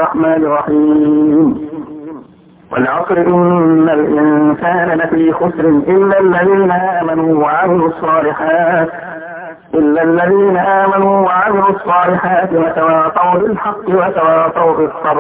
الرحمن الرحيم والعصر إن الإنسان لفي خسر إلا الذين آمنوا وعملوا الصالحات وتواصوا بالحق وتواصوا بالصبر